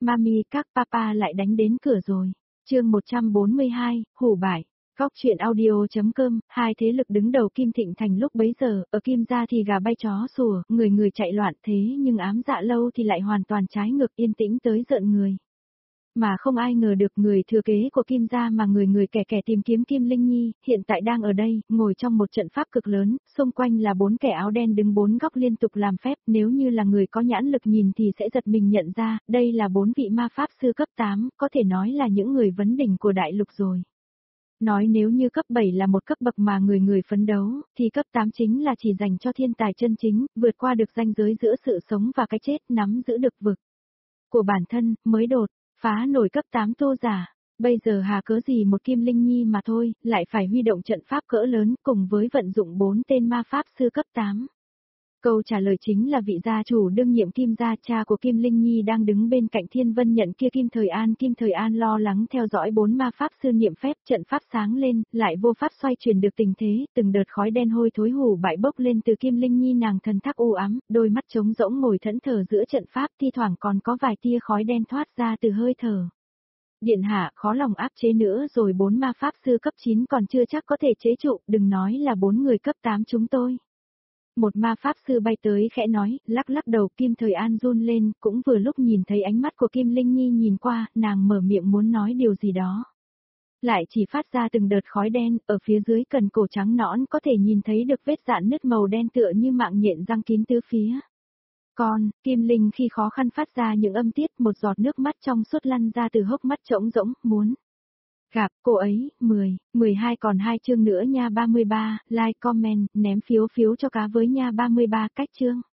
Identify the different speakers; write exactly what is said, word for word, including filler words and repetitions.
Speaker 1: Mami các papa lại đánh đến cửa rồi. Chương một trăm bốn mươi hai, hủ bại. Góc truyện audio.com, hai thế lực đứng đầu Kim Thịnh Thành lúc bấy giờ, ở Kim gia thì gà bay chó sủa, người người chạy loạn thế nhưng ám dạ lâu thì lại hoàn toàn trái ngược yên tĩnh tới rợn người. Mà không ai ngờ được người thừa kế của Kim gia mà người người kẻ kẻ tìm kiếm Kim Linh Nhi, hiện tại đang ở đây, ngồi trong một trận pháp cực lớn, xung quanh là bốn kẻ áo đen đứng bốn góc liên tục làm phép, nếu như là người có nhãn lực nhìn thì sẽ giật mình nhận ra, đây là bốn vị ma pháp sư cấp tám, có thể nói là những người vấn đỉnh của đại lục rồi. Nói nếu như cấp bảy là một cấp bậc mà người người phấn đấu, thì cấp tám chính là chỉ dành cho thiên tài chân chính, vượt qua được ranh giới giữa sự sống và cái chết, nắm giữ được vực của bản thân, mới đột phá nổi cấp tám tô giả. Bây giờ hà cớ gì một Kim Linh Nhi mà thôi, lại phải huy động trận pháp cỡ lớn cùng với vận dụng bốn tên ma pháp sư cấp tám. Câu trả lời chính là vị gia chủ đương nhiệm Kim gia, cha của Kim Linh Nhi đang đứng bên cạnh Thiên Vân Nhận kia. Kim Thời An Kim Thời An lo lắng theo dõi bốn ma pháp sư niệm phép, trận pháp sáng lên, lại vô pháp xoay chuyển được tình thế, từng đợt khói đen hôi thối hủ bại bốc lên từ Kim Linh Nhi, nàng thần thắc u ám, đôi mắt trống rỗng ngồi thẫn thờ giữa trận pháp, thi thoảng còn có vài tia khói đen thoát ra từ hơi thở. Điện hạ, khó lòng áp chế nữa rồi, bốn ma pháp sư cấp chín còn chưa chắc có thể chế trụ, đừng nói là bốn người cấp tám chúng tôi. Một ma pháp sư bay tới khẽ nói, lắc lắc đầu. Kim Thời An run lên, cũng vừa lúc nhìn thấy ánh mắt của Kim Linh Nhi nhìn qua, nàng mở miệng muốn nói điều gì đó. Lại chỉ phát ra từng đợt khói đen, ở phía dưới cần cổ trắng nõn có thể nhìn thấy được vết rạn nứt màu đen tựa như mạng nhện răng kín tứ phía. Con, Kim Linh khi khó khăn phát ra những âm tiết, một giọt nước mắt trong suốt lăn ra từ hốc mắt trống rỗng, muốn gặp cô ấy. Mười, mười hai còn hai chương nữa nha. Ba mươi ba, like comment, ném phiếu phiếu cho cá với nha. Ba mươi ba cách chương.